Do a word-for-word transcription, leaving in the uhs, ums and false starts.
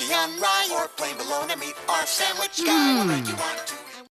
turkey on rye, or plain bologna meat, or sandwich guy. Whatever you want to